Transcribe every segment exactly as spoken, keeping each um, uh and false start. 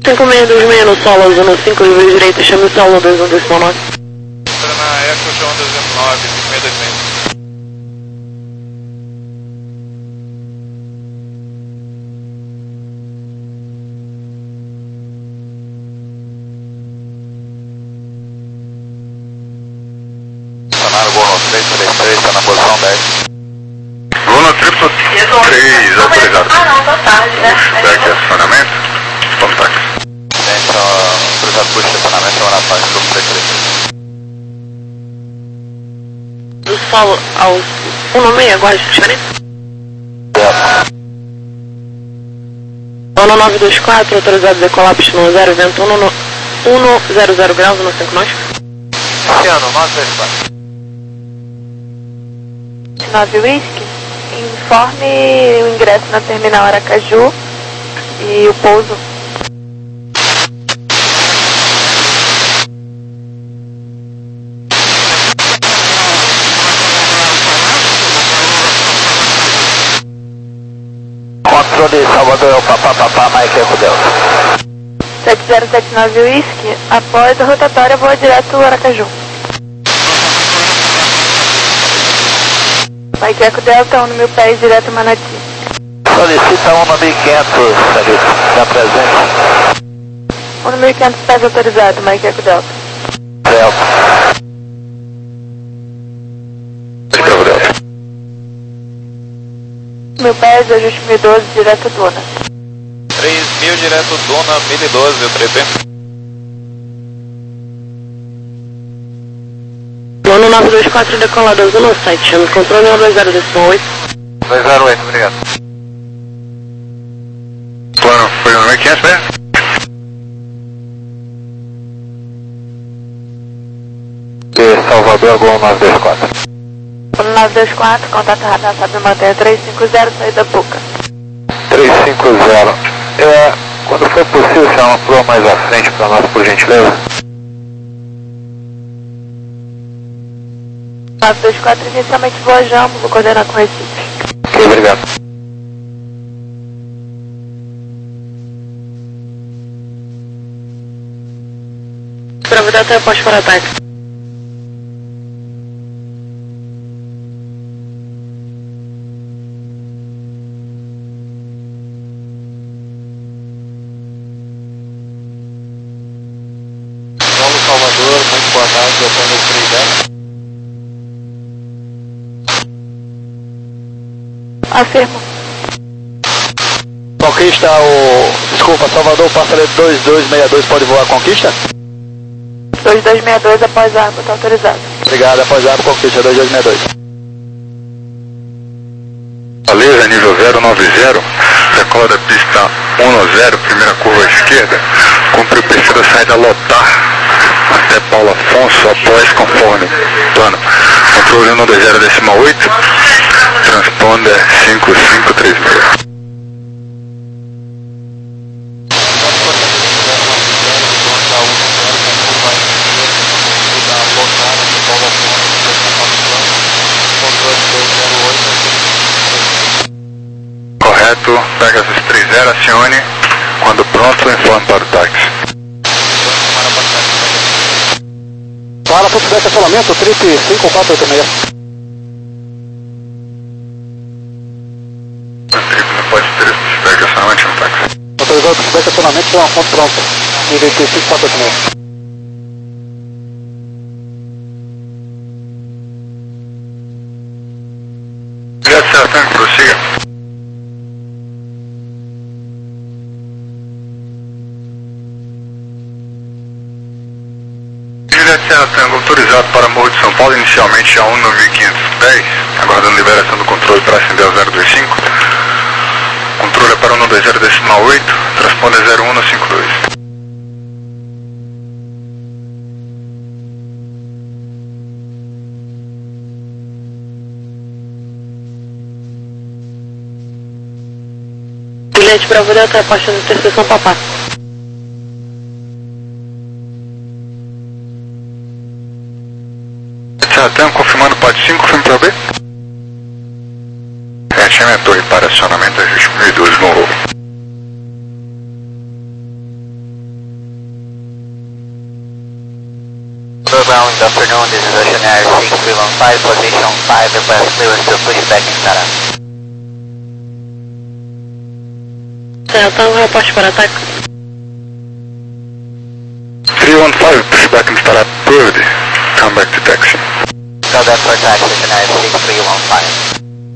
cinco seis dois seis no solo, zona cinco, livre direito, chame o solo dois um decimal nove. Entra na Eco, João dezenove, cinco seis dois seis. Funcionário Bruno três três três, está na posição dez. Bruno triplo três, autorizado. Ah não, tá tarde, né? Back acionamento, contato. Então, autorizado por estacionamento, na paz, grupo três três três. Do solo ao um seis, aguarde diferente. Zona nove dois quatro, autorizado decolar pistão zero, vento um zero zero graus, no cinco nós. Luciano, nove dois quatro. nove Whisky, informe o ingresso na terminal Aracaju e o pouso. Controle Salvador, é o papá, papá, Mike Eco Delta. sete zero sete nove Whisky, após a rotatória voa direto ao Aracaju. Mike Eco Delta, um no mil pés, direto a Manati. Solicita um no mil e quinhentos, Sarito, está presente. um no mil e quinhentos pés autorizado, Mike Eco Delta. Delta. Bravo Delta. Mil pés, ajuste mil e doze, direto a Dona. três mil direto Dona, mil e doze, o três P. Plano nove dois quatro, decolado, zona sete, chame o controle um dois zero decimal oito. dois zero oito, obrigado. Plano, foi no mil e quinhentos mesmo? De Salvador, Gol nove dois quatro. Plano nove dois quatro, contato radar, sabe manter três cinco zero, saída Puca. três cinco zero. É, quando for possível, chamar uma flor mais à frente para nós, por gentileza. nove dois quatro, inicialmente voa Jambo, vou coordenar com Recife. Ok, obrigado. Bravo Delta, após para ataque. Paulo Salvador, muito boa tarde, eu tenho três dez. Afirmo. Conquista o... Desculpa, Salvador, passaredo dois dois seis dois, pode voar Conquista? dois dois seis dois, após a água, está autorizado. Obrigado, após a Conquista dois dois seis dois. Beleza, nível zero nove zero, decola da pista um zero, primeira curva à esquerda, cumpre o perfil da saída lotar até Paulo Afonso, após conforme plano. Controle um dois zero decimal oito, transponder cinco cinco três seis. Correto, pega esses três zero, acione, quando pronto, informe para o táxi. Para para o estacionamento, trip cinco quatro oito seis. Não pode ter esse pega acionamento no táxi. Autorizado para o estacionamento com a ponte pronta. Nível cinco quatro oito seis. Obrigado, Sertão, prossiga. Juliette Serra Tango, autorizado para Morro de São Paulo, inicialmente a um no mil quinhentos dez, aguardando liberação do controle para acender o zero dois cinco. Controle é para um dois zero decimal oito, transponder zero um no cinco dois. Bilhete Bravo Delta, a partir da interseção Papá. Sertão, confirmando o pad cinco, filme para B. Reachame a torre para acionamento, ajuste mil e doze, Morro. afternoon, this is Ocean Air six three one five, position five, request clearance to pushback in startup. Então, reporte para ataque. three one five, pushback and start up approved. Come back to taxi. Go back for taxi, Ocean Air six three one five.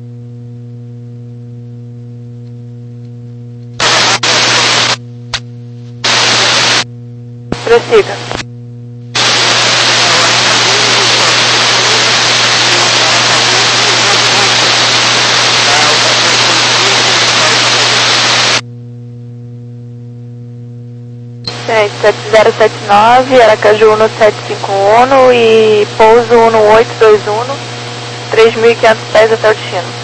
Prossiga. Gente, sete zero sete nove, Aracaju um sete cinco um e pouso um oito dois um, três mil e quinhentos pés até o destino.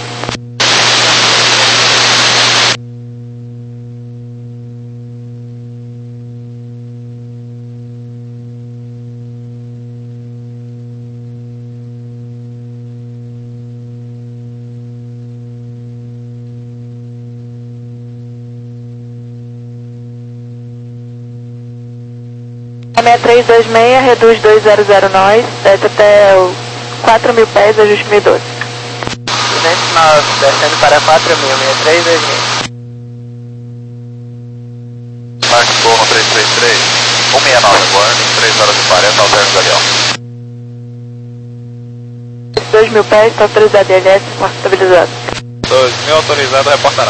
seis três dois seis, reduz dois zero zero nós, desce até quatro mil pés, ajuste mil e doze. duzentos e nove, descendo para quatro mil, seis três dois seis. Mark Boma três três três, um seis nove agora, três horas e quarenta, alterno galeão. dois mil pés, está autorizado I L S, porta estabilizado. dois mil autorizado, reportará.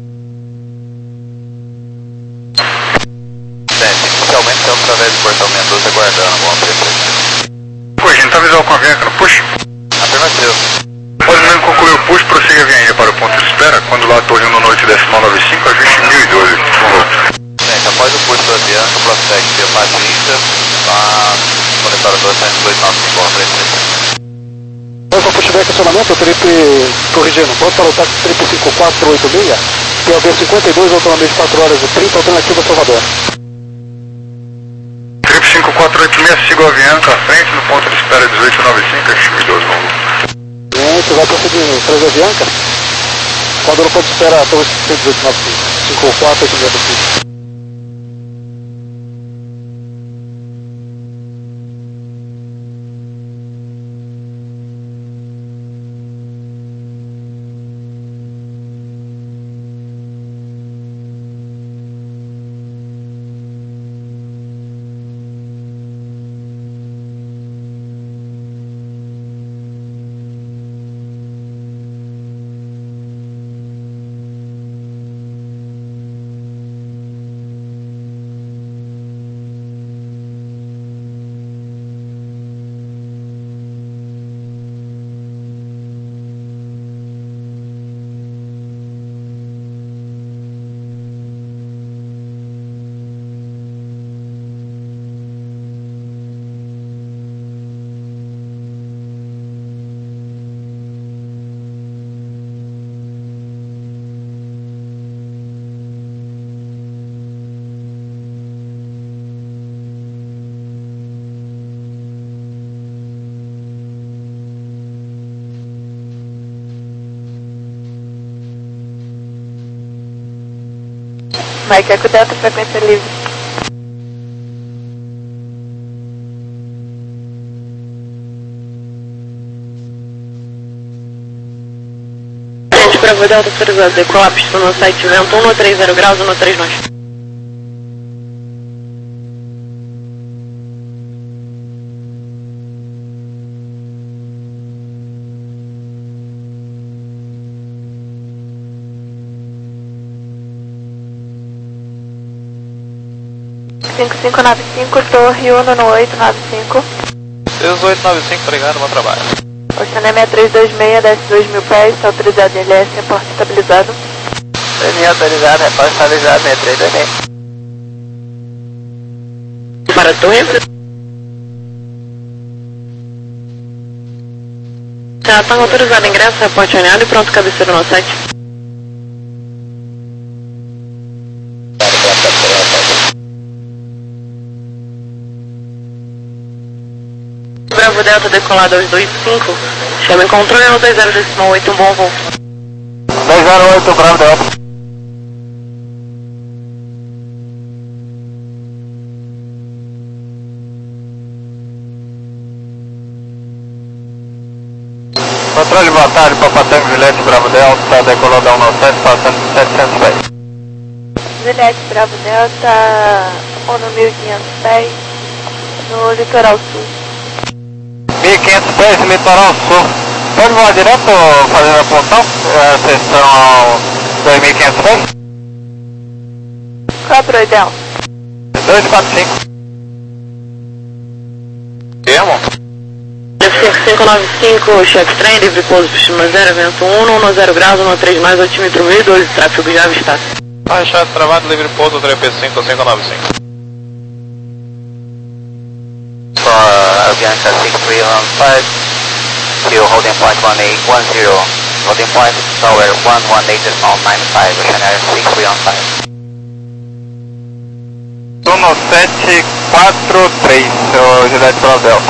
Inicialmente estamos através do portão Mendoza aguardando, bom três três três. Pô, a gente tá visual com a Avianca no push? Afirmativo. Após mesmo concluir o push, prossiga a Avianca para o ponto de espera. Quando lá a torre um noite decimal noventa e cinco, ajuste mil e doze, por favor. Gente, após o push do Avianca, prossegue via Patrícia, a monitora duzentos e dois nove cinco um três três três. Para pushback acionamento, Felipe corrigindo, pronto para o táxi triplo cinco quatro oito seis, P O B cinquenta e dois, autonomia de quatro horas e trinta, alternativa Salvador. triplo cinco quatro oito seis, siga o Avianca à frente, no ponto de espera dezoito noventa e cinco, ajuste mil e doze, vamos. Gente, vai prosseguir, três Avianca. Quando no ponto de espera, torre dezoito noventa e cinco, cinco quatro oito seis. Mike, Eco Delta, frequência livre. Gente, Bravo Delta autorizado, decolar pista no site vento um três zero graus, um três nós. cinco cinco nove cinco, torre um no oito nove cinco. dezoito noventa e cinco, obrigado, bom trabalho. Oceané seis três dois seis, desce dois mil pés, está autorizado I L S, reporte estabilizado. dois mil autorizado, reporte estabilizado, seis três dois seis. Para a torre. Já está autorizado ingresso, reporte alinhado e pronto, cabeceira no site. Bravo Delta decolado aos dois cinco, chama em controle no dois zero oito, um bom voo. dois zero oito, Bravo Delta. Controle, boa tarde, Papa Tango, Juliette, Bravo Delta, decolou um nove sete, passando setecentos pés. Juliette, Bravo Delta, ONU mil e quinhentos pés, no litoral sul. mil e quinhentos pés, litoral sul. Pode voar direto fazendo a pontuação? É, vocês são dois mil e quinhentos pés? Qual é a proidão? dois quatro cinco. Termo? cinco cinco nove cinco, chefe trem, livre pouso, piscina zero, vento um, zero graus, treze mais, altímetro mil e doze, tráfego já avistado. Ah, chefe travado, livre pouso, três P cinco cinco nove cinco. For Avianca six three one five, to holding point one eight one zero, holding point tower one one eight nine five, Oceanair six three one five. Sono sete quatro três, o Juliette Bravo Delta.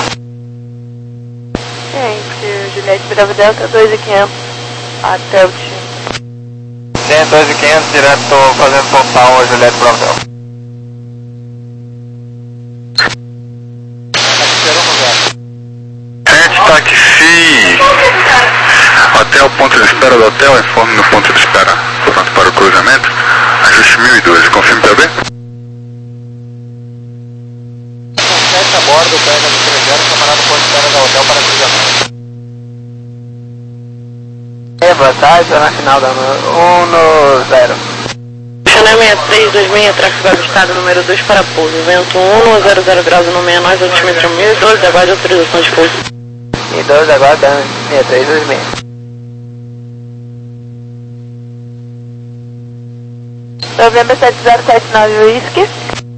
Gente, Juliette, Bravo Delta, dois mil e quinhentos até o time. Sim, dois mil e quinhentos, direto fazendo total, o Juliette Bravo Delta. Sete táxi até o ponto de espera do hotel, informe no ponto de espera pronto para o cruzamento, ajuste mil e doze, confirme P B. sete a bordo, pega no trezentos, camarada ponto de espera do hotel para cruzamento. É, boa tarde, na final da um no zero. Chanel sessenta e três dois seis, tráfego avistado, número dois para pouso, vento um, zero zero graus no sessenta e nove, altímetro mil e doze, aguarde autorização de pouso. mil e doze, aguardando, sessenta e três dois seis. Novembro sete zero sete nove Whisky.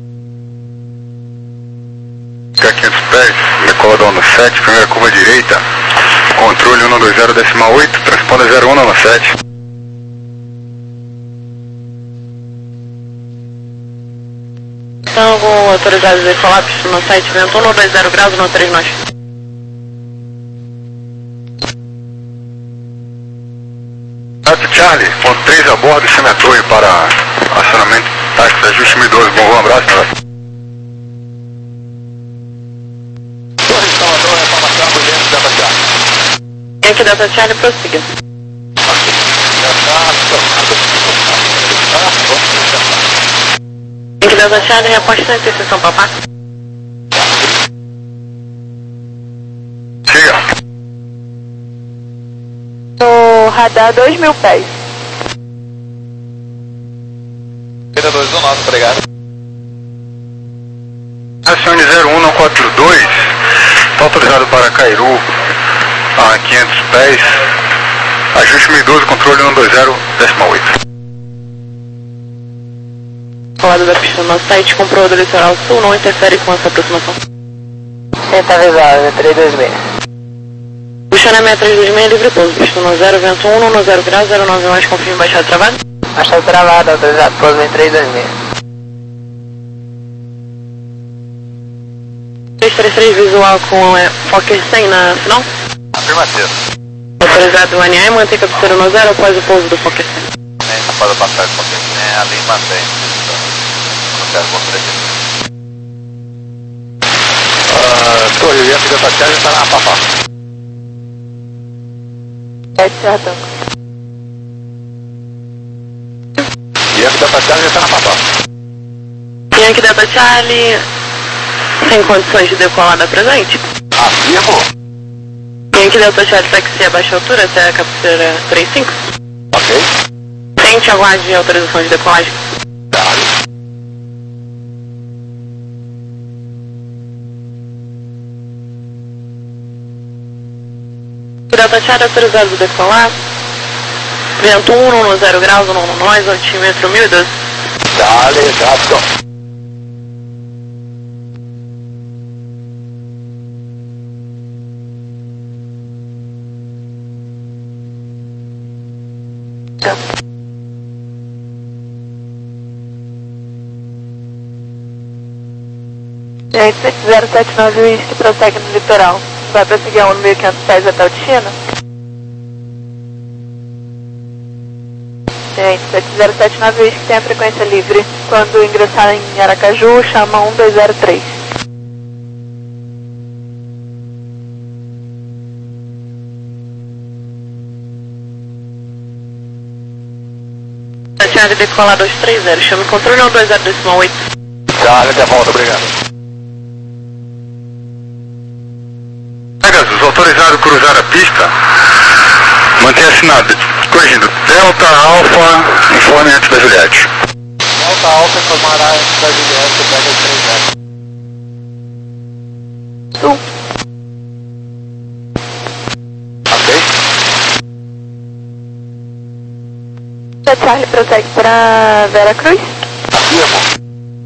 Fica quinhentos pés, decola no sete, primeira curva direita, controle um dois zero decimal oito, transponda zero um no sete. Então, algum autorizado de decolar, piscina no site, vento um, dois zero graus, no três nós. Charlie, ponto três a bordo, chame a torre para acionamento, táxi, ajuste mil e doze, bom voo, um abraço, né? Torre Salvador, reclamação, ambulância, Delta Charlie. Yankee Delta Charlie, prossiga. Yankee Delta Charlie, reposte na interseção, papá. Siga. No radar, dois mil pés. Vida dois um nove, obrigado. Acione zero um quatro dois, está autorizado para Cairu a quinhentos pés, ajuste mil e doze, controle um dois zero decimal oito. Colado da pista no site, comprou do litoral sul, não interfere com essa aproximação. Senta avisado, três dois seis. O Chanel sessenta e três dois seis, livre pouso, pista no zero, vento um, no zero graus, zero nove mais, confirme baixado travado. Baixado travado, autorizado, pouso em três dois seis. três três três visual com é, Fokker cem na final. Afirmativo. Autorizado o N A, mantém captura no zero após o pouso do Fokker cem. Não pode passar com quem é ali e mantém. Não quero mostrar aqui. Uh, torre, o F da Charlie está na papá. sete certo. E F da Charlie está na papá. Yankee Delta Charlie, sem condições de decolar da presente. Afirmo. Yankee Delta Charlie, taxi a baixa altura até a captura trinta e cinco. Ok. Tente aguarde autorização de decolagem. Charlie. Delta Charlie, autorizado de decolar. Vento um, no zero graus, no nós, altímetro mil e doze. Charlie, rápido. Gente, sete zero sete nove Whisky, prossegue no litoral. Vai prosseguir a um mil e quinhentos pés até o destino? Gente, sete zero sete nove Whisky tem a frequência livre. Quando ingressar em Aracaju, chama um dois zero três. Charlie decolar dois três zero, chame controle um dois zero decimal oito. Charlie, de volta, obrigado. Pegasus, autorizado a cruzar a pista. Mantenha assinado. Corrigindo. Delta Alpha, informe antes da Juliette. Delta Alpha informará antes da Juliette, Pegasus três zero. Sul. Ok? Charlie prossegue para Vera Cruz. Afirmo.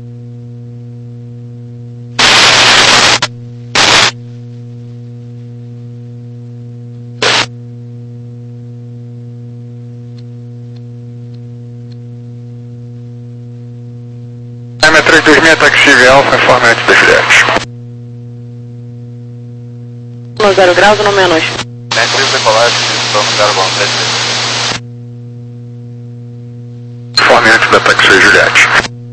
M três dois seis, taxi Alpha, informe antes da Juliette. um zero graus no menos. Métrico decolagem, vamos dar bom, três. Informe antes da taxi Juliette.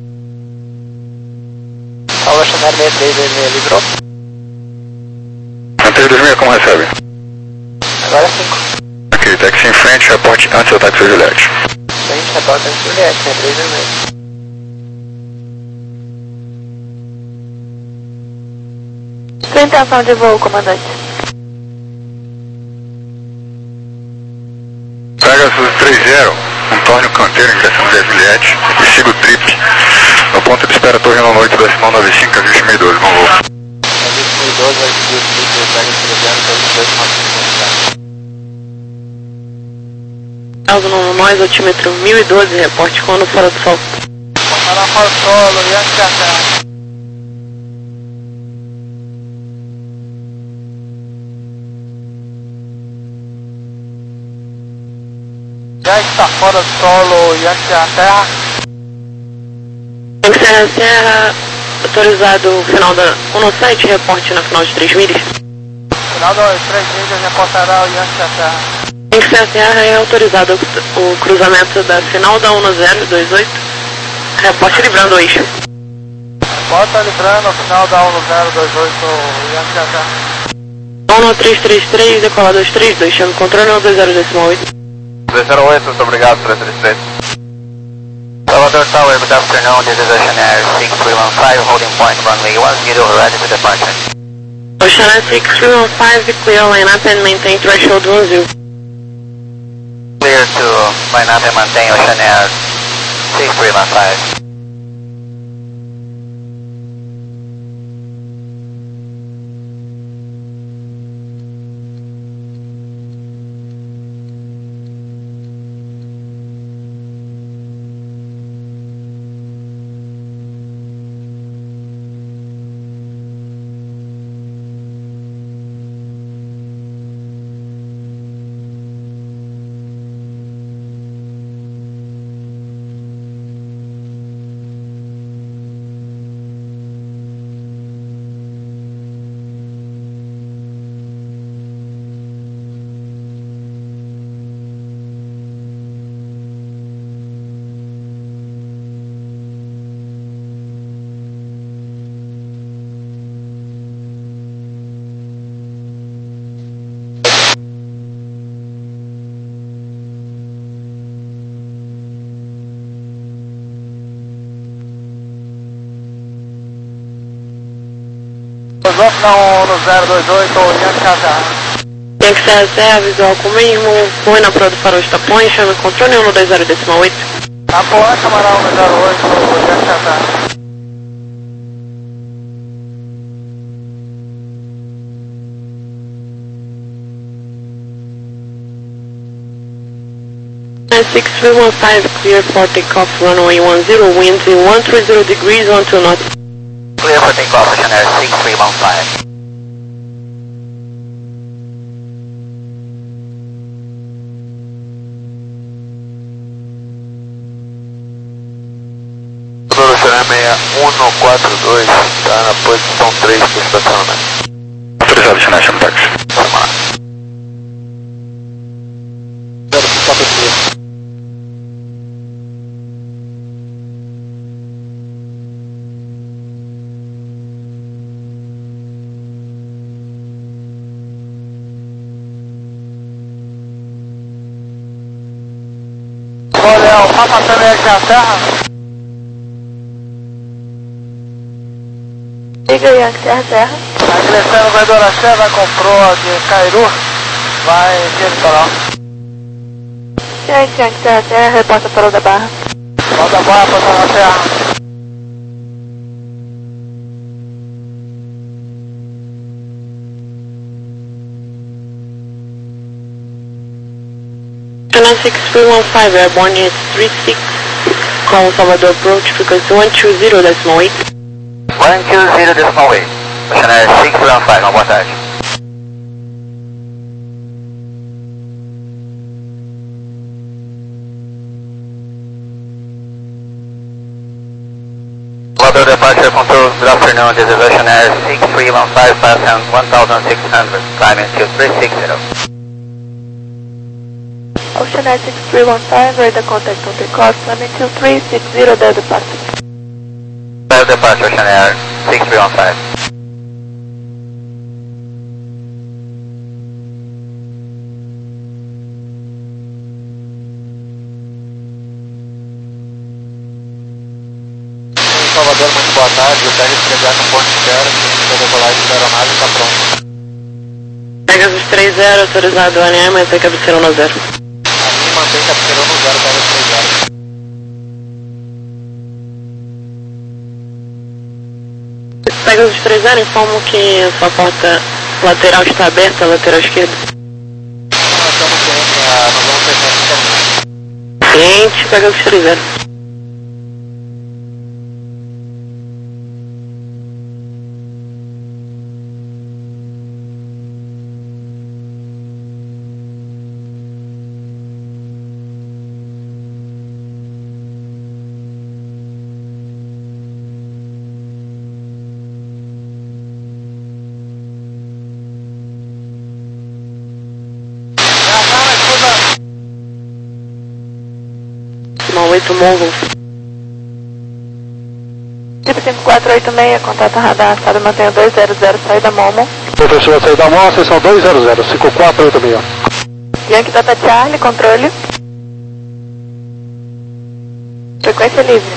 Paula Chanel seis três dois seis, livrou? M três dois seis, como recebe? Agora é cinco. Ok, taxi em frente, reporte antes da taxi Juliette. Frente, reporta antes da Juliette, né? três dois seis. Sua intenção de voo, comandante. Pegasus três zero, Antônio Canteiro, em direção da Juliette, e siga o trip. No ponto de espera, torre no oito, decimal noventa e cinco, a vinte mil e doze, bom voo. A vinte mil e doze vai seguir o trip do Pegasus três zero, que é vinte e dois ponto cinco. Caso no nós, altímetro mil e doze, reporte quando fora do sol. Para fora solo, Yankee até. Já está fora do solo, Yankee a terra. Em Serra Serra, autorizado final da um sete, reporte na final de três milhas. Final dos três milhas, reportará o Yankee a terra. Em Serra Serra é autorizado o cruzamento da final da um zero dois oito, reporte livrando o eixo. Bota livrando o final da um zero dois oito, Yankee a terra. um três três três, decolar dois três dois, chame controle um dois zero decimal oito. dois zero oito, muito obrigado, três três três. Salvador Tower, good afternoon, this is Ocean Air six three one five, holding point runway one zero, ready for departure. Ocean Air six three one five, clear line up and maintain threshold one zero. Clear to line up and maintain Ocean Air six three one five. Close na no zero dois oito, Yankee a terra. Tem que ser reserva, visual com o mesmo, põe na prova do farol de tapões, chame controle um dois zero decimal oito. Apoia, camarão um zero oito, Yankee a terra. six three one five, clear for takeoff runway one zero, winds in one three zero degrees, one two knots. Clear for takeoff, Ocean Air six three one five. Ocean Air seis um quatro dois, está na posição três do estacionamento. Autorizado, Ocean Air, chama o táxi. Vamos lá. Zero, quatro, três. Olha, Tá passando aí aqui na terra? Liga aí, Yankee, terra, terra. A Crescendo vai do Aracé, vai comprou de Cairu, vai via litoral. Yankee, Yankee, terra, terra, reporta para o da Barra. Manda a barra passando na terra. Channel six three one five, airborne unit three six, call Salvador approach, frequency one two zero decimal eight. one two zero decimal eight. Channel six three one five, uma boa tarde. Salvador departure control, good afternoon, this is Russian Air six three one five, passing one thousand six hundred, climbing to three six zero. Ocean Air six three one five, radar contact on takeoff, climbing to three six zero, their departure. Their departure, Ocean Air six three one five. Salvador, muito boa tarde, o T R C B no ponto zero, que a decolagem da aeronave está pronta. Pegasus três zero, autorizado A N M, mantém cabeceira no zero. Aqui mantém cabeceira no zero, Pegasus três zero. Pegasus três zero, informo que a sua porta lateral está aberta, lateral esquerda. Nós estamos cientes, nós vamos ter tempo também. Ciente, Pegasus três zero. oito móvel. Tipo cinco quatro oito seis, contato radar, estado mantenha dois zero zero, saída Momo. Professor, saída Momo, acessão dois zero zero, cinco quatro oito seis. Yankee Data Charlie, controle. Frequência livre.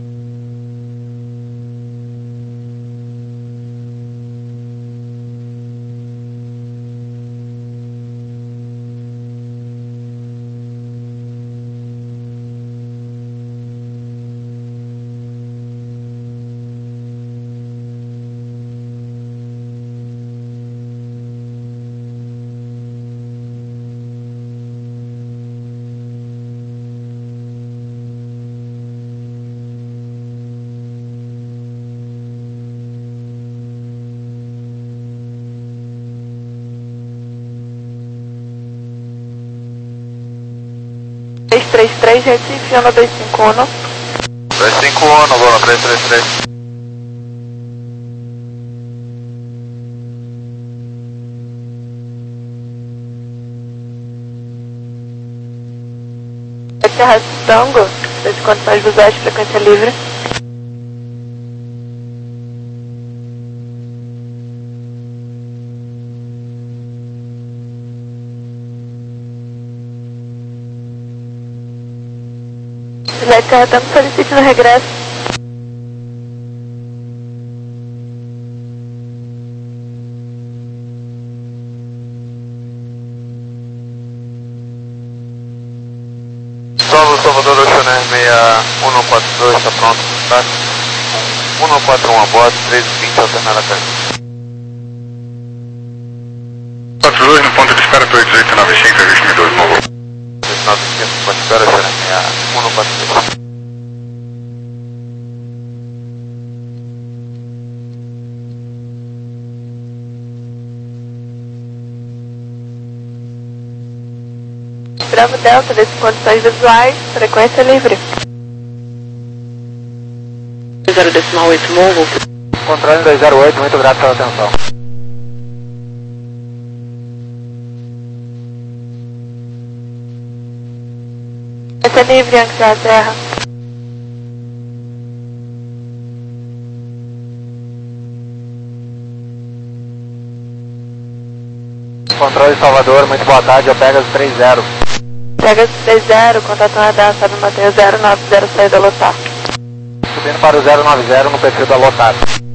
três três três, Recife, Ono dois cinco um. dois cinco um, Ono, três três três. Terra Tango, das condições visuais, frequência livre. Select Terra Tango, solicite no regresso. Salve, Salvador, Ocean Air seis um quatro dois, está pronto, tá? um quatro um a bordo, três vinte, alternada a carga. quatro dois no ponto de espera, dois oito nove cinco, registro dois, móvel. dois nove cinco, ponto de espera, Ocean Air seis um quatro dois. Bravo Delta, das condições visuais, frequência livre. zero decimal oito móvel. Controle dois zero oito, muito grato pela atenção. Frequência livre, Yankee Terra Terra. Controle Salvador, muito boa tarde, eu Pegasus três zero. Pega seis zero, contato radar, sabe manter zero nove zero, saída lotar. Subindo para o zero nove zero no perfil da lotar.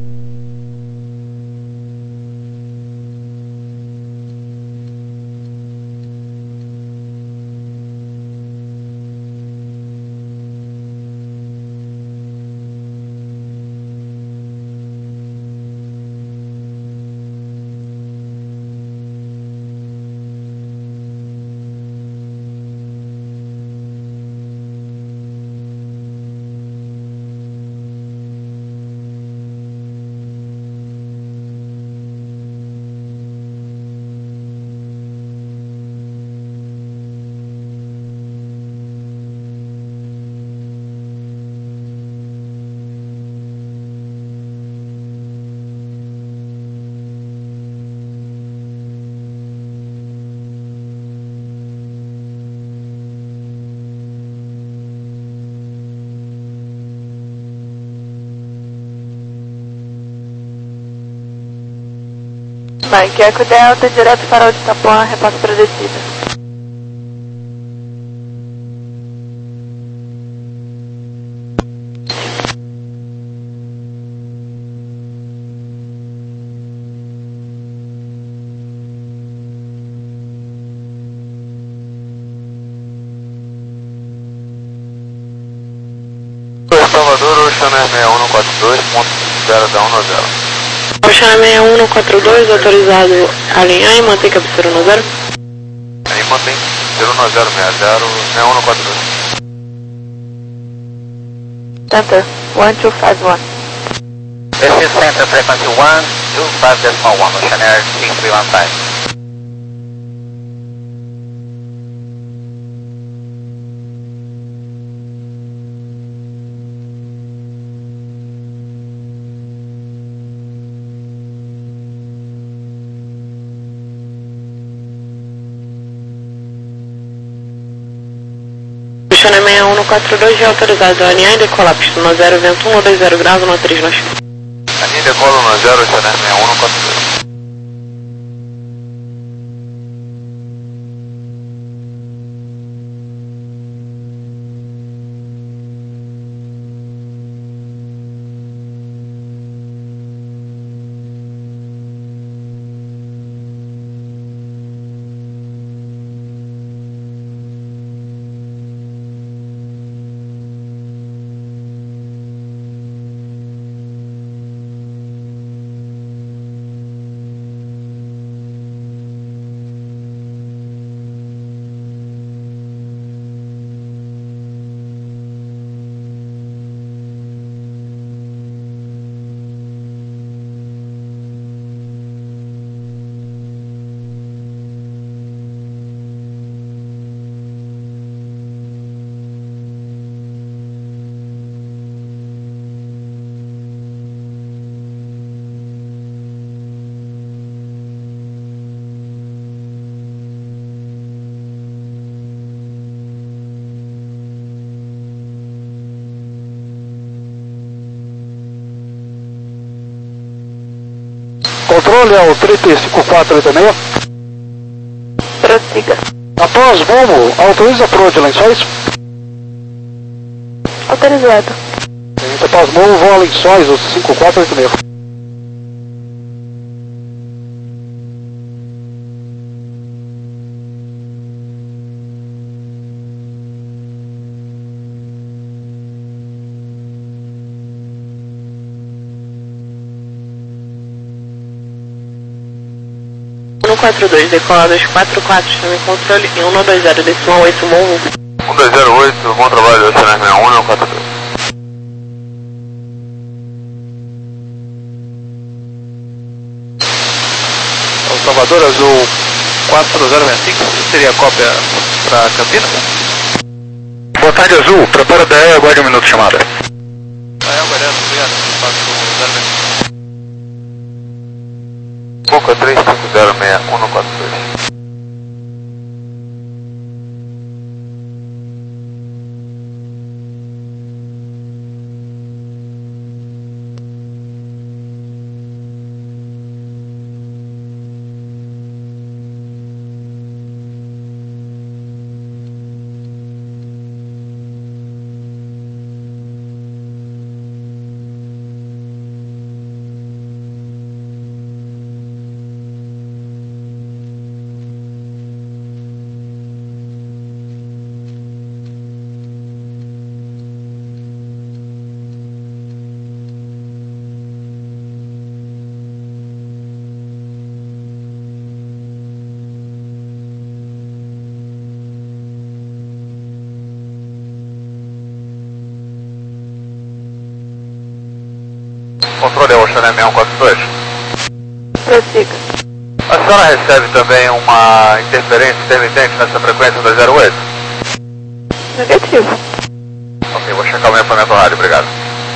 Mike, Eco Delta, direto farol de Itapuã, repasse para descida. Salvador, Ocean seis um quatro dois, ponto zero um zero. Ocean seis um quatro dois, autorizado a alinhar e manter cabeceira no zero. Aí mantém zero um zero seis zero, seis um quatro dois. Center, one two five one. This is center frequency one two five decimal one, Ocean Air six three one five. Ocean seis um quatro dois, já autorizado a alinhar e decolar, pista no zero, vento um dois zero graus, no três nós. Alinha decola no zero, Ocean Air seis um quatro dois. Controle ao trinta e cinco quatro oito seis. Prossiga. Após voo, autoriza pro de lençóis. Autorizado. Após voo, voo a lençóis, os cinco quatro oito seis. um quatro dois, decola dois quatro quatro, também controle e um dois zero, decimal oito, bom. um dois zero oito, bom trabalho, Ocean seis um quatro dois. O Salvador Azul quatro zero seis cinco, seria a cópia para Campinas? Boa tarde, Azul. Prepara a D E, aguarde um minuto de chamada. Ah, é, aguardando, obrigado. quatro zero seis cinco. Boca três cinco zero seis um quatro dois. controle é Ocean M um quatro dois. Prossiga. A senhora recebe também uma interferência intermitente nessa frequência da zero oito? Negativo. Ok, vou checar o meu equipamento rádio, obrigado.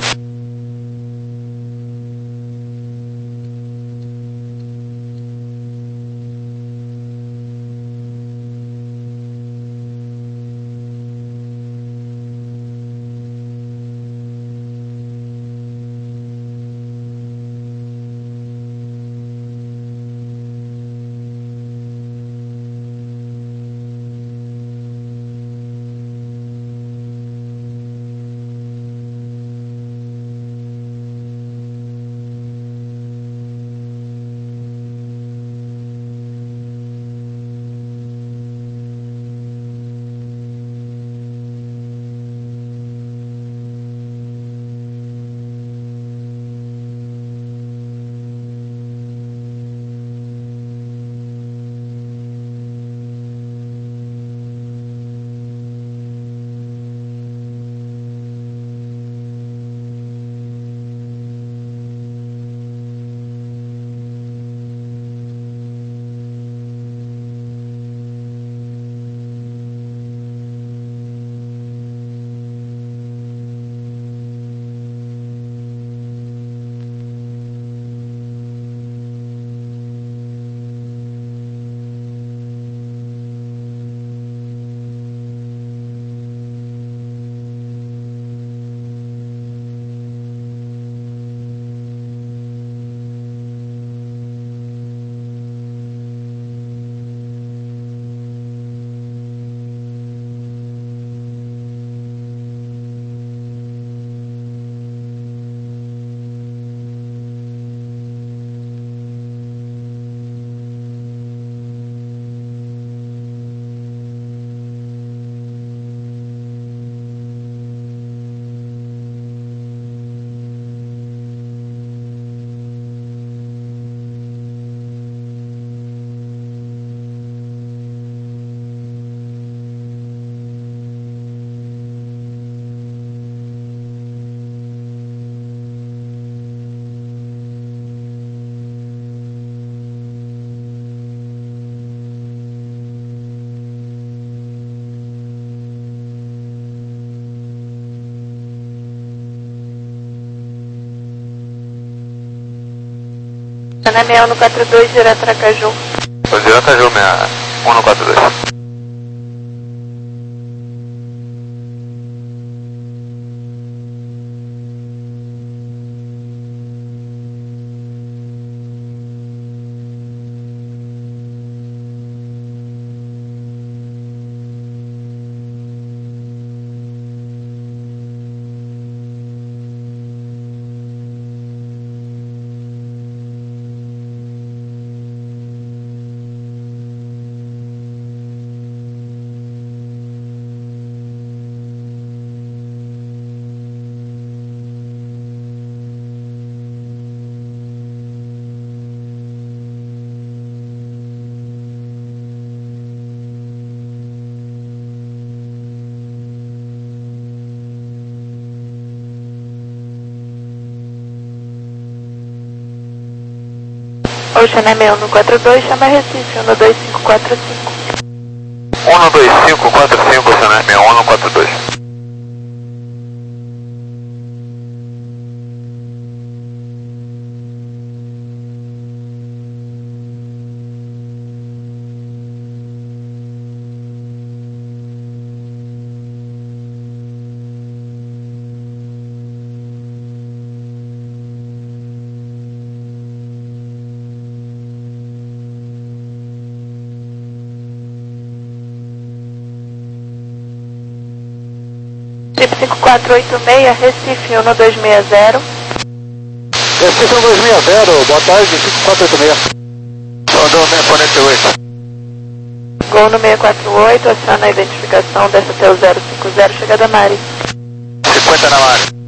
Ana Mel no quatro dois, direto Aracaju. Direto Aracaju, minha um no quatro dois. Ocean M um no quatro dois, chama Recife, um no dois cinco quatro cinco. um no dois cinco quatro cinco, Ocean M um no quatro dois. cinco quatro oito seis, Recife, um no dois seis zero. Recife um dois seis zero, boa tarde, cinco quatro oito seis. Rodou seiscentos e quarenta e oito. Gol no seiscentos e quarenta e oito, aciona a identificação, desce até o zero cinco zero, chegada Mari. cinquenta na Mari.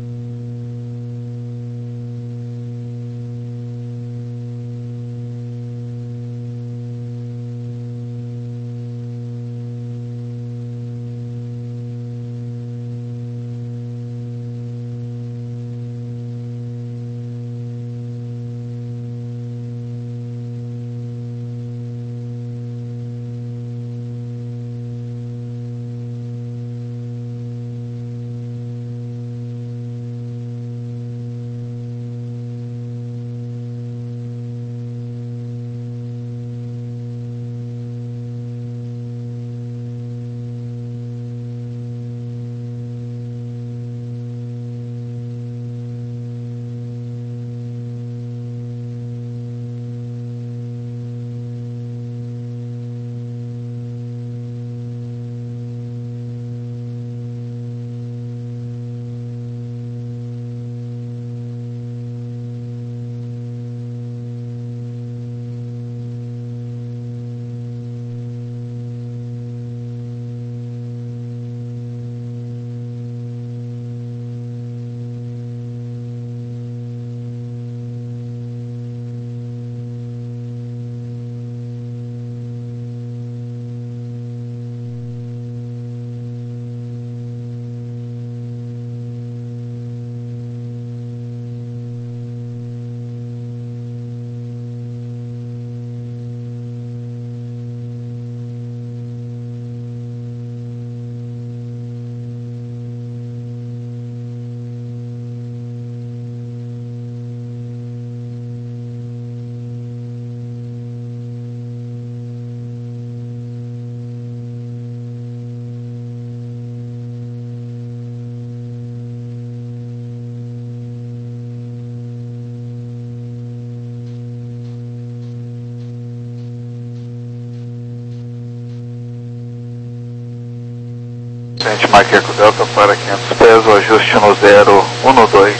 Frente Mike Eco Delta para quinhentos pés, o ajuste no zero um dois.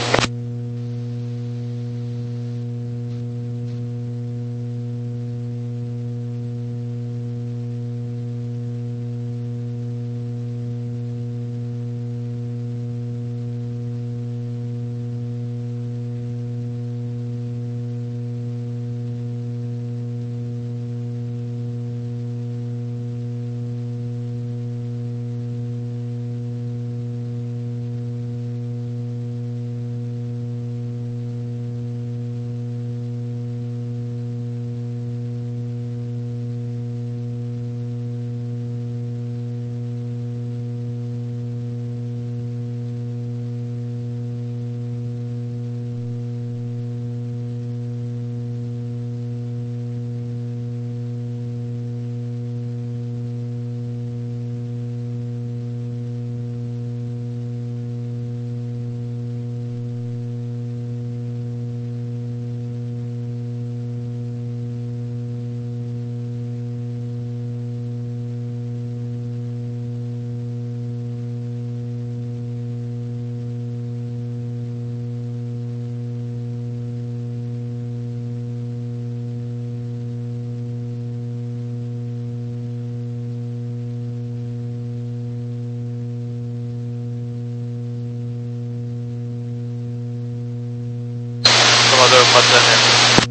Salvador quatro zero seis.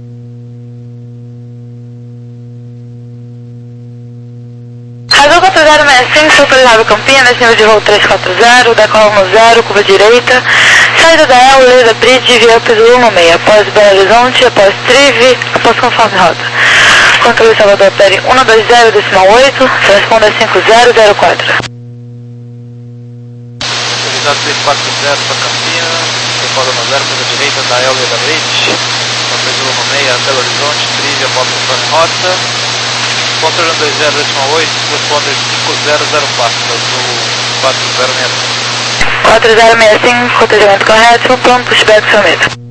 Razão quatro zero seis cinco, superável Campinas, nível de voo três quatro zero, decola um zero, curva direita, saída da El, Leda Bridge, via piso um seis, após Belo Horizonte, após Trive, após conforme rota. Controle Salvador, pere um dois zero, decimal oito, responda cinco zero zero quatro. Utilizado três quatro zero para Campinas, decola no zero, curva direita da El, Leda Bridge, após piso um seis, Belo Horizonte, Trive, após conforme rota. Controle um dois zero, decimal oito, responde cinco zero zero quatro, azul quatro zero seis cinco. quatro zero seis cinco, cotejamento correto, pronto, pushback seu medo.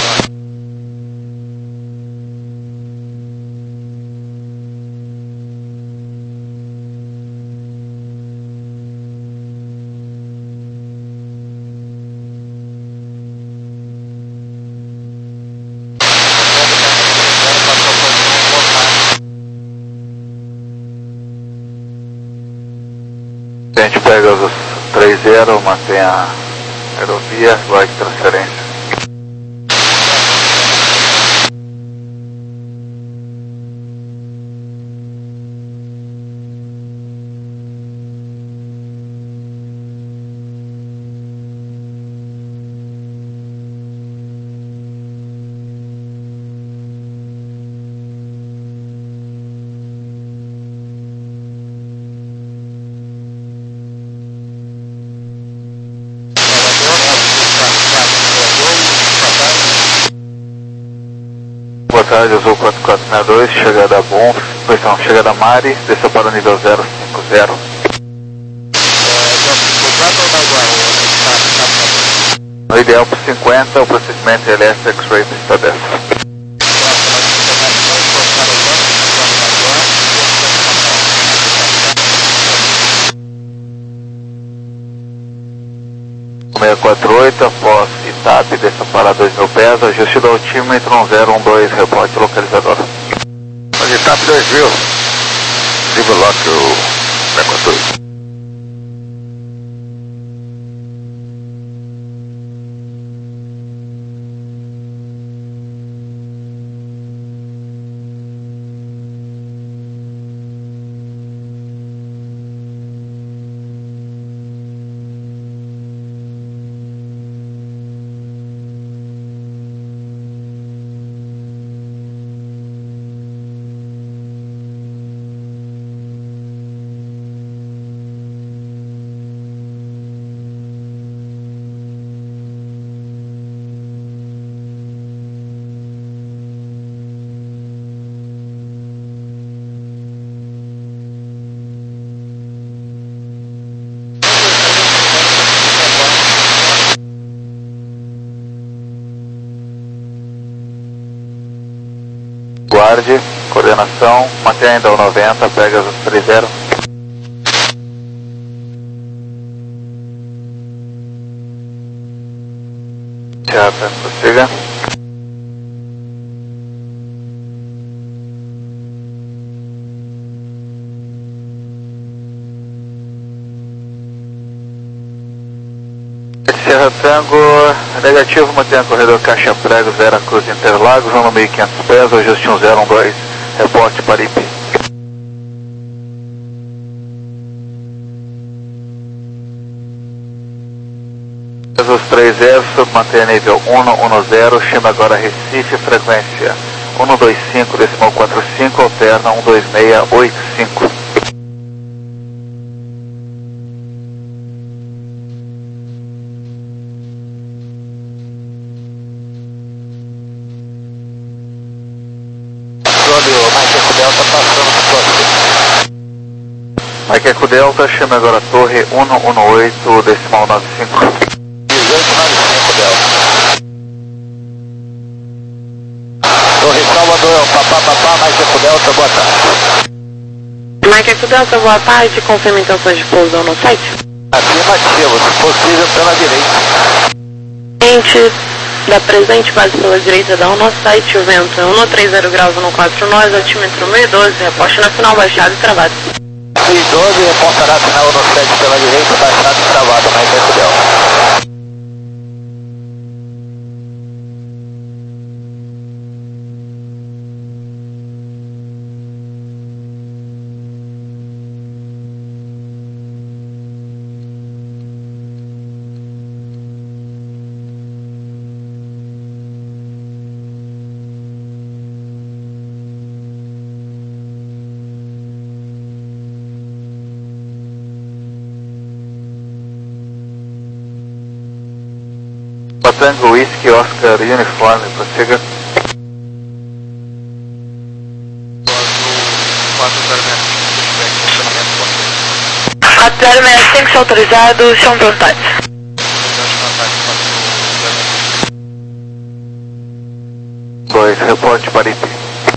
A gente pega os três zero, mantém a aerovia, vai de transferência. Boa tarde, Azul quatro quatro seis dois, chegada bom, posição chegada Mari, desceu para o nível zero cinco zero. No ideal para cinquenta, o procedimento L S X-Ray pista dez. seis quatro oito, após I T A P, desça para dois mil pés, ajuste do altímetro um zero um dois, rebote localizador. I T A P dois mil, livre lock o seis quatro oito. Guarde, coordenação, mantém ainda o noventa, pega os três zero. Serra, prossiga. Serra Tango, negativo, mantenha corredor Caixa Prego, Vera Cruz Interlagos, um mil e quinhentos pés, ajuste um zero um dois, reporte Paripe. Os três zeros, mantenha nível um um zero, chama agora Recife, frequência um dois cinco, decimal quatro cinco, alterna um dois seis oito cinco. Mike Eco Delta, chama agora Torre um um oito, decimal nove cinco. dezoito nove cinco Delta. Torre Salvador, papá, papá, Mike Eco Delta, boa tarde. Mike Eco Delta, boa tarde, confirma intenções de pouso no site? Afirmativo, se possível pela direita. Gente da presente base pela direita da no site, o vento é um três zero graus, um quatro nós, altímetro meio doze, reposte na final baixado e travado. seis doze, reportará final no sete pela direita, baixado e travado, Mike Eco Delta. Tango Whisky Oscar Uniforme, prossiga. quatro zero seis cinco, autorizado, chão contato. dois, reporte Paripe.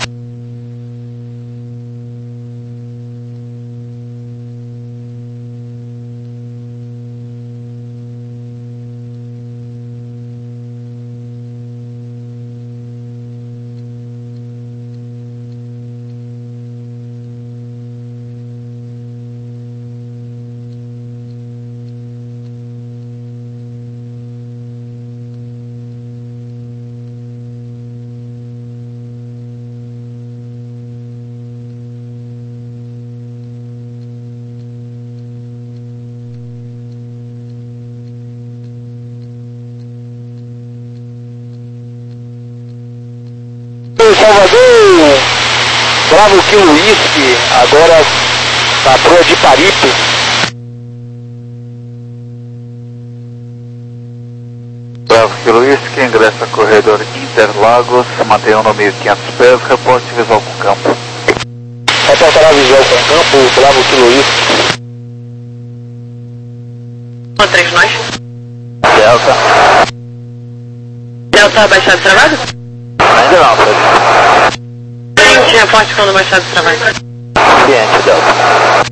Salvador, Bravo Kilo Whisky, agora na proa de Paripe. Bravo Kilo Whisky, ingressa corredor Interlagos, mantenha um mil e quinhentos pés, reporte visual com campo. Reportará visual com campo, Bravo Kilo Whisky. um três nós. Delta. Delta baixado e travado? Ainda não, Fred. Gente, reporte quando baixado e travado. Ciente, Delta.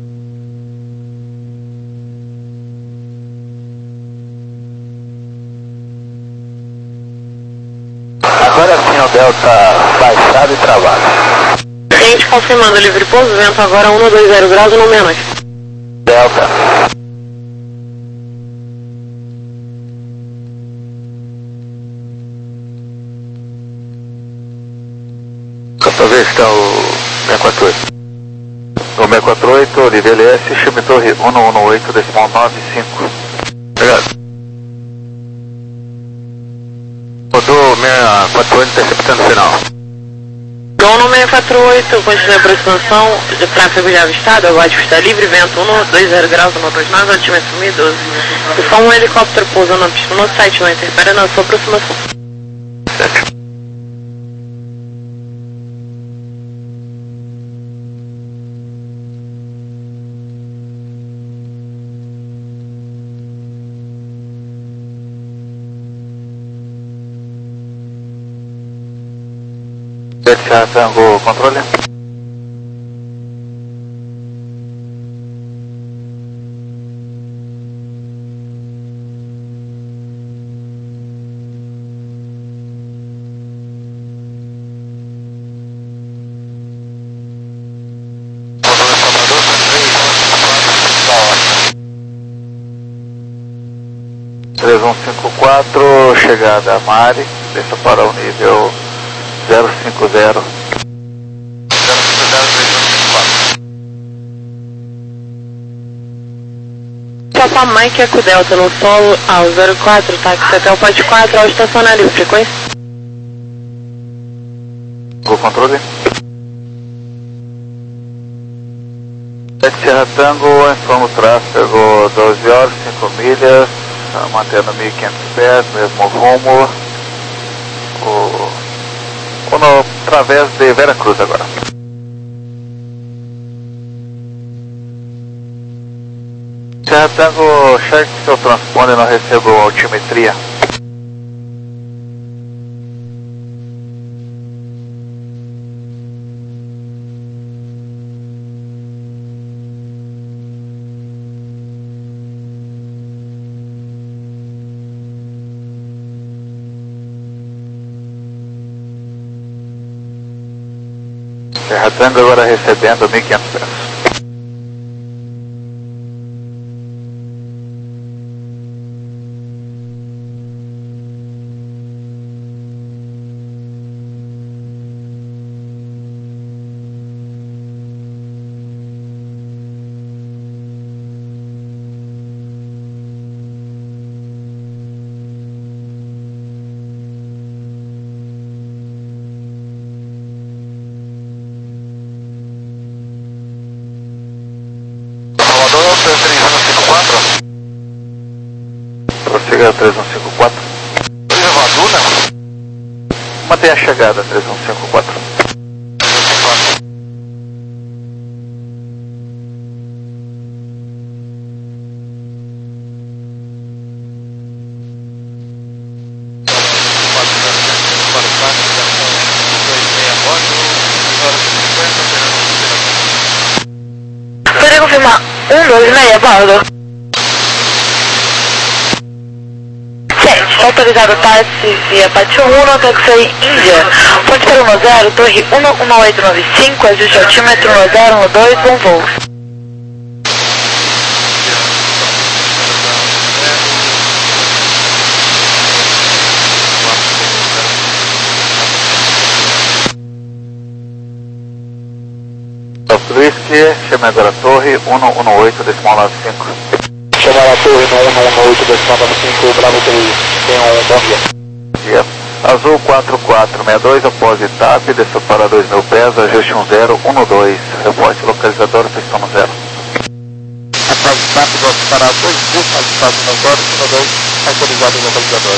Agora sim o Delta baixado e travado. Gente, confirmando livre pouso, vento agora um dois zero graus no menos. Delta. Quantas vezes está o seis quatro oito? O seis quatro oito, Oliveira L S, chame Torre um um oito, decimal nove cinco. Obrigado. Rodou seis quatro oito, interceptando final. Dono seis quatro oito, continua a aproximação de tráfego já avistado, abaixo está livre, vento um dois zero graus, um dois nove, altímetro mil e doze. Se for um helicóptero pousando na pista no site, não interfere na sua aproximação. Certo. Delta Tango, controle. quatro, chegada a Mari, desça para o nível zero cinco zero. zero cinco zero três um cinco quatro. Papa Mike Eco Delta no solo ao zero quatro, táxi até o Pod quatro ao estacionário, frequência. O controle. sete Serra Tango, informa o tráfego doze horas, cinco milhas, mantendo mil e quinhentos pés, mesmo rumo. O, o no, através de Vera Cruz agora. Serra Tango, cheque seu transponder, não recebo altimetria. Serra Tango agora recebendo mil e quinhentos pés. Prossiga três um cinco quatro. Mantenha a chegada três um cinco quatro. Pode confirmar um dois seis, bordo. Autorizado táxi via Pátio um, táxi Índia, ponte para um zero, torre um um oito nove cinco, ajuste altímetro um zero um dois, bom voo. Whisky, chame agora a torre um um oito decimal nove cinco. Chamar a torre no um um oito, decimal nove cinco, Bravo três, tem um bom dia. Dia. Azul quatro quatro seis dois, após TAP, desça para dois mil pés, ajuste um zero um dois, reporte localizador, pistão no zero. Após TAP, doze para dois mil, ajustado no zero um dois, autorizado o localizador,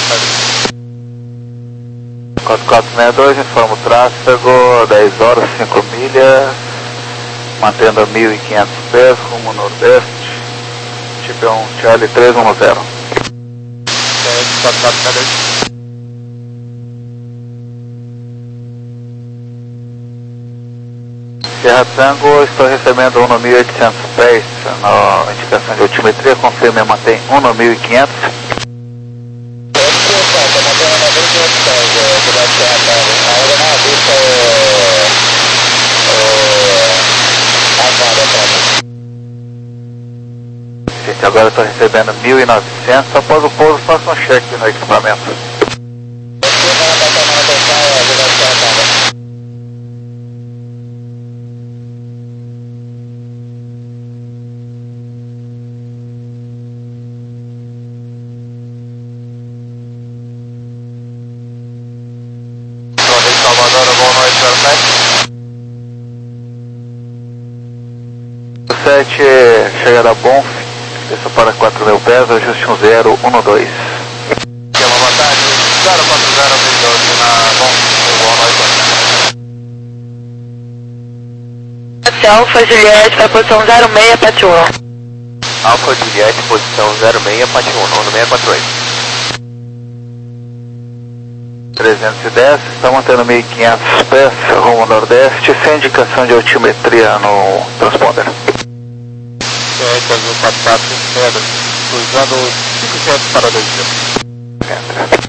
quatro quatro seis dois, informa o tráfego, dez horas, cinco milhas, mantendo a mil e quinhentos pés, rumo nordeste. Tipo é um Charlie três um zero. Serra Tango, estou recebendo um no mil e oitocentos pés na indicação de altimetria, confirme, mantém um no mil e quinhentos. Gente, agora estou recebendo mil e novecentos, após o pouso faça um cheque no equipamento. Salvador, voo noite zero sete. sete, chegada bom. Desça para quatro mil pés, ajuste um zero um dois. Chama boa tarde, zero quatro zero doze na bom, boa noite. Alfa Juliette para posição zero seis, Pátio um. Alfa Juliette, posição zero seis, Pátio um, número seis quatro oito. trezentos e dez, está mantendo mil e quinhentos pés, rumo nordeste, sem indicação de altimetria no transponder. Azul quatro quatro seis, cruzando cinco quilômetros para dois mil. Entra.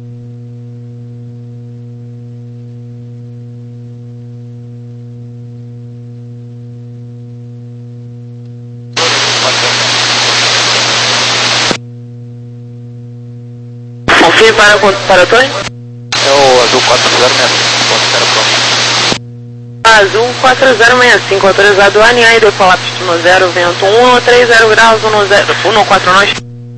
Para, para a torre? É o azul quatro zero seis cinco, espera pronto. Azul quatro zero seis cinco, autorizado a alinhar e decolar pista zero, vento um, trinta graus, um zero, um quatro nós.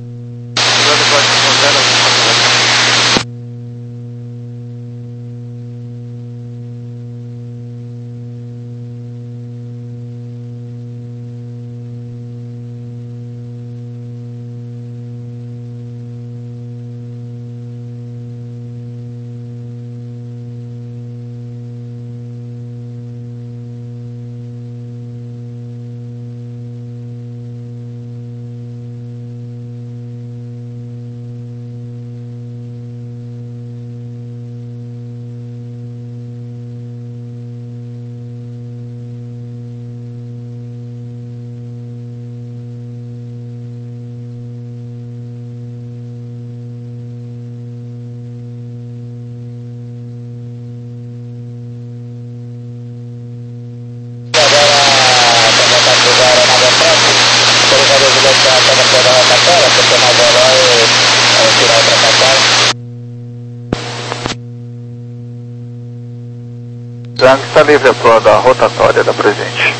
Zang está livre a proa da rotatória da presente.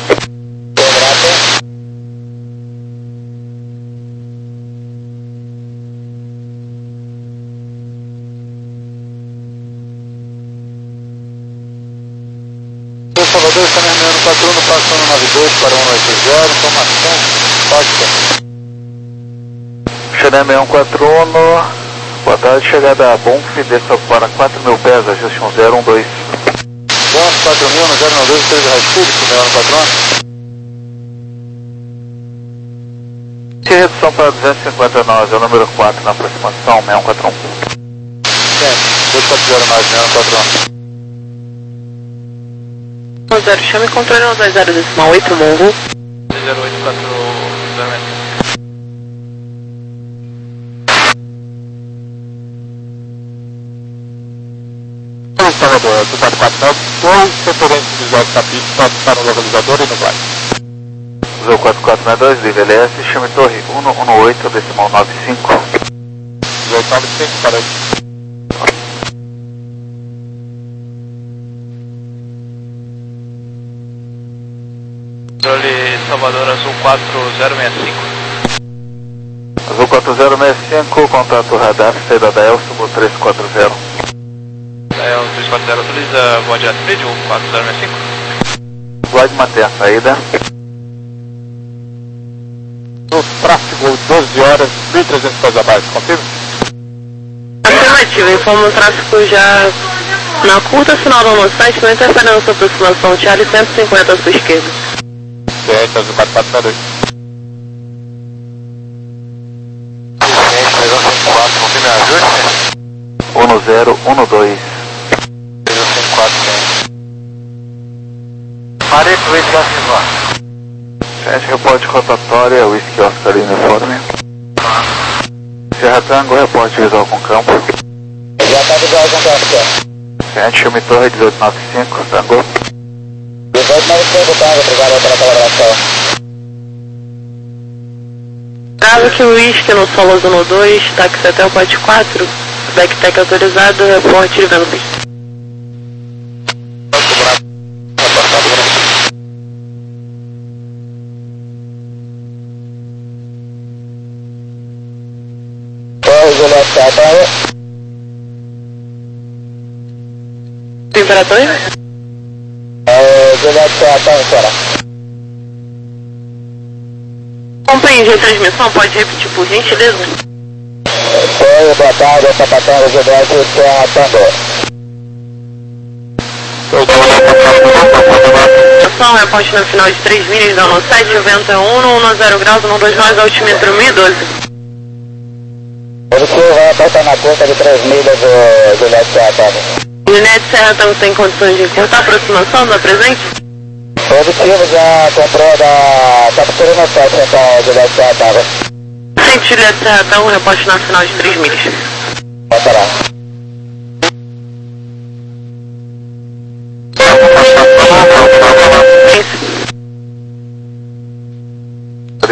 Salvador está terminando quatro um, passando nove dois para um oito zero, informação ótica. Xereme um quatro um, boa tarde, chegada a Bonf, desça para quatro mil pés, ajuste um zero um dois. Bonf quatro mil, no zero nove dois, três High Speed, Xereme um quatro um. Que redução para duzentos e cinquenta e nove, é o número quatro na aproximação, seis um quatro um. Certo, dois quatro zero nove, seis um quatro um. zero, chame controle no dois zero decimal oito, Mongo. zero oito quatro zero seis. Salvador, azul quatro quatro nove, dois, referente visual da pista, para o localizador e no vai. Azul quatro quatro nove dois, livre L S, chame torre um um oito, decimal nove cinco. dois nove cinco, para aí. Controle Salvador azul quatro zero seis cinco. Azul quatro zero seis cinco, contato radar, saída da El, subo três quatro zero. Da El três quatro zero, autoriza voa de Atrid, ou quatro zero seis cinco. Pode manter a saída. No tráfego, doze horas, mil e trezentos pés abaixo, confirma? Afirmativo, informa o tráfego já na curta final do nosso site, não interfere na sua aproximação, Charlie cento e cinquenta à sua esquerda. Certo, azul quatro quatro nove dois. três um cinco quatro, confirme a ajuste? um zero um dois. três um cinco quatro, tem. Pare para o Whisky Oscar. Sete, reporte rotatória, Whisky Oscar uniforme. Serra Tango, reporte visual com campo. Já está visual com campo, Sete, chame torre dezoito nove cinco, Tango. dezoito nove cinco, Tango, obrigado pela colaboração. Trava que o Whisky no solo zona dois, táxi até o quatro quatro, backtech autorizado, reporte de vendo pista. Temperatura? É, Juliette, tá, fora. Compreendi a transmissão, pode repetir por gentileza? Oi, boa tarde, essa patrulha Juliette, Serra Tango. Ação, reporte no final de três milhas da nossa site, vento é um, um zero graus, um dois nós, altímetro mil e doze. Ele que vai passar na curta de três milhas do Juliette Serra Tango. Juliette Serra Tango tem condições de encurtar a aproximação da presente? Positivo, já comprou da captura no site, então, Juliette Serra Tango. Gente, Juliette Serra Tango, reporte na final de três milhas. Pode parar.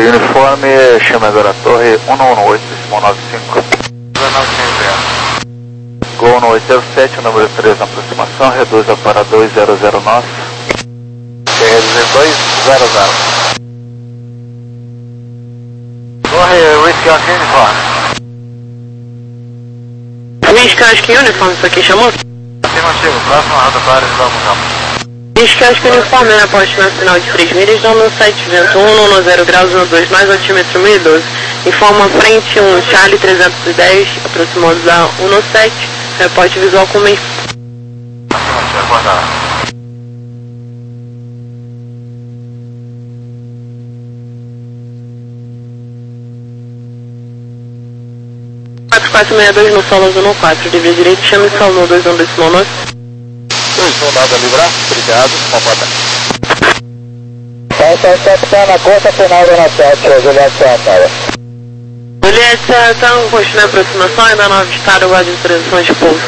Uniforme, chame agora a torre um um oito, decimal nove cinco. um oito zero sete, número três na aproximação, reduza para dois zero zero nove. Reduzir dois zero zero. Corre, Whisky Oscar Uniforme. Whisky Oscar Uniforme, isso aqui chamou? Afirmativo, próxima rotatória de Vamos Campo. Whisky Oscar Uniforme, na poste nacional de três milhas, dando sete, vento um, zero graus, dois mais, altímetro mil e doze. Informa frente um Charlie trezentos e dez, aproximando da um sete, reporte visual com meio. Afirmativo, acordado. quatro quatro seis dois no solo zona quatro, livre direito, chame solo no dois um dois nove. dois um nada livrar, obrigado, comporta. Passa capitão na conta final da sete, Juliette Serra. Juliette Serra, então, continua a aproximação, ainda não avistaram o guarda de transição de pouso.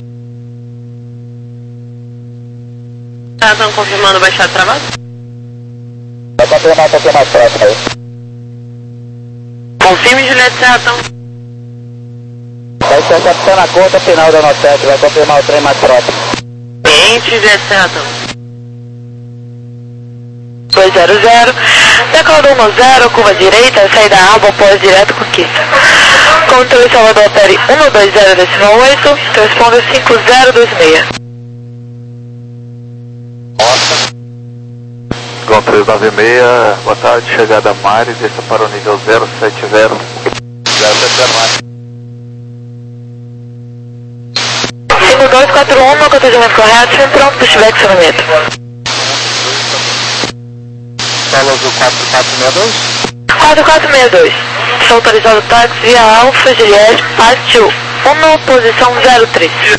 Já estão confirmando baixar travado? Vai confirmar um pouquinho mais próximo aí. Confirme, Juliette Serra, então. Vai ser capitão na conta final da nove sete, vai confirmar o trem mais próximo. Cliente, Juliette Serra, então. dois zero zero, decola um zero, curva direita, saída aba, após direto conquista. Controle Salvador Peri um dois zero decimal oito, responda cinco zero dois seis. Gol três nove seis, boa tarde, chegada a Mari, desça para o nível zero sete zero. zero sete zero Mari. cinco dois quatro um, no atendimento correto, sempre pronto para estiver acionamento. Solo do quatro quatro seis dois. quatro quatro seis dois. Está autorizado o táxi via Alfa Juliette, parte um, posição zero três.